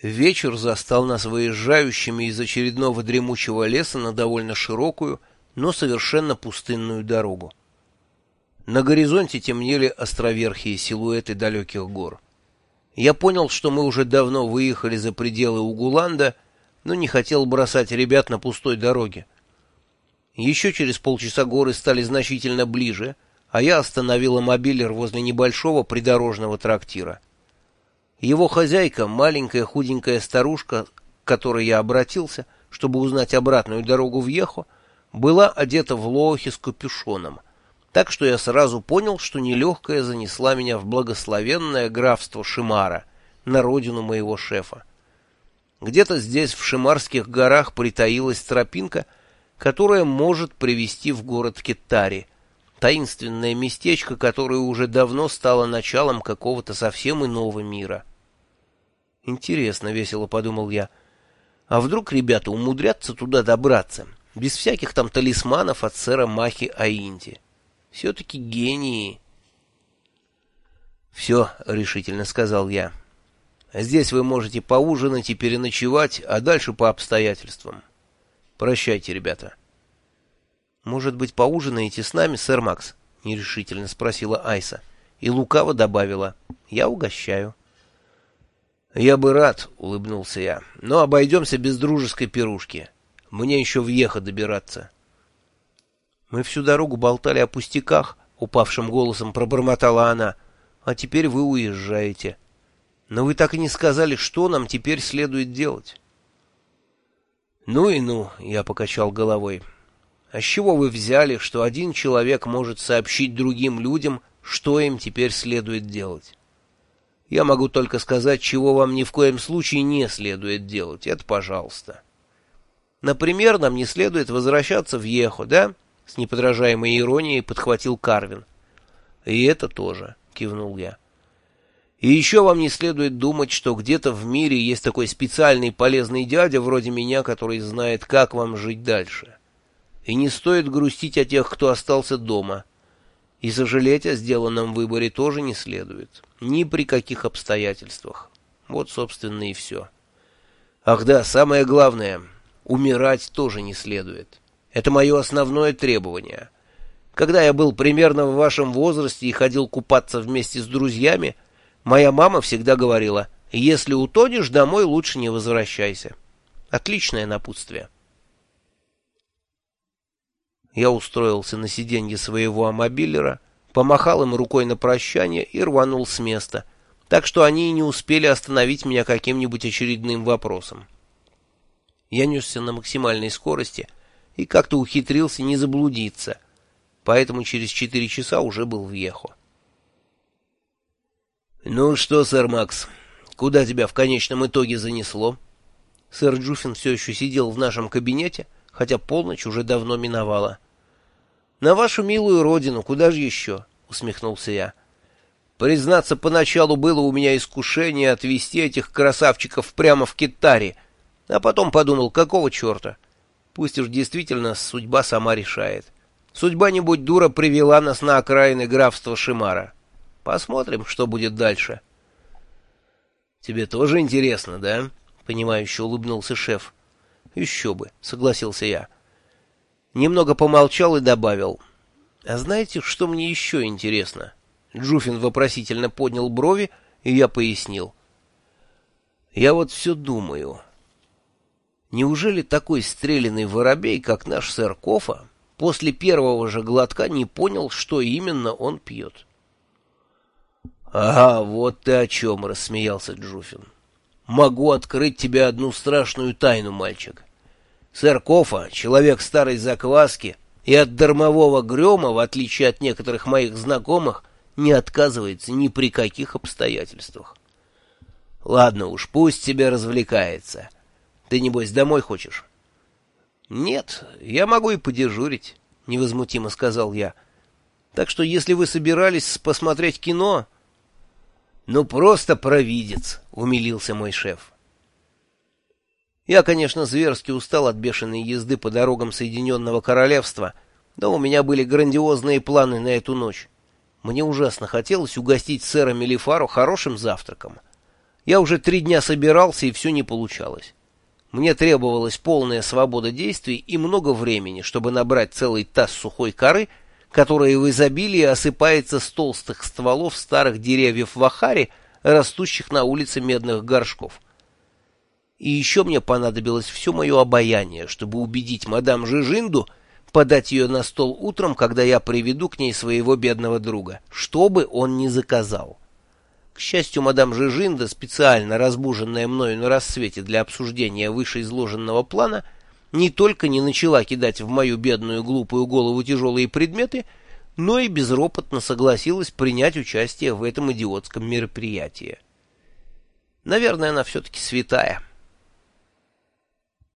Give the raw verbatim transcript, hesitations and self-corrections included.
Вечер застал нас выезжающими из очередного дремучего леса на довольно широкую, но совершенно пустынную дорогу. На горизонте темнели островерхие силуэты далеких гор. Я понял, что мы уже давно выехали за пределы Угуланда, но не хотел бросать ребят на пустой дороге. Еще через полчаса горы стали значительно ближе, а я остановила мобилер возле небольшого придорожного трактира. Его хозяйка, маленькая худенькая старушка, к которой я обратился, чтобы узнать обратную дорогу в Ехо, была одета в лоохи с капюшоном, так что я сразу понял, что нелегкая занесла меня в благословенное графство Шимара, на родину моего шефа. Где-то здесь, в Шимарских горах, притаилась тропинка, которая может привести в город Кеттари, таинственное местечко, которое уже давно стало началом какого-то совсем иного мира. Интересно, весело подумал я, а вдруг ребята умудрятся туда добраться, без всяких там талисманов от сэра Махи Аинти? Все-таки гении. «Все», — решительно сказал я. «Здесь вы можете поужинать и переночевать, а дальше по обстоятельствам. Прощайте, ребята». «Может быть, поужинаете с нами, сэр Макс?» — нерешительно спросила Айса. И лукаво добавила: «Я угощаю». «Я бы рад», — улыбнулся я, — «но обойдемся без дружеской пирушки. Мне еще в Ехо добираться». «Мы всю дорогу болтали о пустяках», — упавшим голосом пробормотала она, — «а теперь вы уезжаете. Но вы так и не сказали, что нам теперь следует делать». «Ну и ну», — я покачал головой. «А с чего вы взяли, что один человек может сообщить другим людям, что им теперь следует делать? Я могу только сказать, чего вам ни в коем случае не следует делать. Это пожалуйста. Например, нам не следует возвращаться в Ехо, да?» — с неподражаемой иронией подхватил Карвин. «И это тоже», — кивнул я. «И еще вам не следует думать, что где-то в мире есть такой специальный полезный дядя вроде меня, который знает, как вам жить дальше. И не стоит грустить о тех, кто остался дома. И сожалеть о сделанном выборе тоже не следует. Ни при каких обстоятельствах. Вот, собственно, и все. Ах да, самое главное, умирать тоже не следует. Это мое основное требование. Когда я был примерно в вашем возрасте и ходил купаться вместе с друзьями, моя мама всегда говорила: если утонешь, домой лучше не возвращайся. Отличное напутствие». Я устроился на сиденье своего амобилера, помахал им рукой на прощание и рванул с места, так что они и не успели остановить меня каким-нибудь очередным вопросом. Я несся на максимальной скорости и как-то ухитрился не заблудиться, поэтому через четыре часа уже был в Ехо. «Ну что, сэр Макс, куда тебя в конечном итоге занесло?» Сэр Джуффин все еще сидел в нашем кабинете, хотя полночь уже давно миновала. «На вашу милую родину, куда же еще?» — усмехнулся я. «Признаться, поначалу было у меня искушение отвезти этих красавчиков прямо в Кеттари, а потом подумал, какого черта? Пусть уж действительно судьба сама решает. Судьба, не будь дура, привела нас на окраины графства Шимара. Посмотрим, что будет дальше». «Тебе тоже интересно, да?» — понимающе улыбнулся шеф. «Еще бы», — согласился я. Немного помолчал и добавил: «А знаете, что мне еще интересно?» Джуфин вопросительно поднял брови, и я пояснил. «Я вот все думаю. Неужели такой стреляный воробей, как наш сэр Кофа, после первого же глотка не понял, что именно он пьет?» «Ага, вот ты о чем», — рассмеялся Джуфин. «Могу открыть тебе одну страшную тайну, мальчик. Сэр Кофа — человек старой закваски, и от дармового грема, в отличие от некоторых моих знакомых, не отказывается ни при каких обстоятельствах. Ладно уж, пусть тебе развлекается. Ты, небось, домой хочешь?» «Нет, я могу и подежурить», — невозмутимо сказал я. «Так что, если вы собирались посмотреть кино...» «Ну, просто провидец», — умилился мой шеф. Я, конечно, зверски устал от бешеной езды по дорогам Соединенного Королевства, но у меня были грандиозные планы на эту ночь. Мне ужасно хотелось угостить сэра Мелифару хорошим завтраком. Я уже три дня собирался, и все не получалось. Мне требовалась полная свобода действий и много времени, чтобы набрать целый таз сухой коры, которая в изобилии осыпается с толстых стволов старых деревьев в Ахаре, растущих на улице Медных Горшков. И еще мне понадобилось все мое обаяние, чтобы убедить мадам Жижинду подать ее на стол утром, когда я приведу к ней своего бедного друга, что бы он ни заказал. К счастью, мадам Жижинда, специально разбуженная мною на рассвете для обсуждения вышеизложенного плана, не только не начала кидать в мою бедную глупую голову тяжелые предметы, но и безропотно согласилась принять участие в этом идиотском мероприятии. Наверное, она все-таки святая.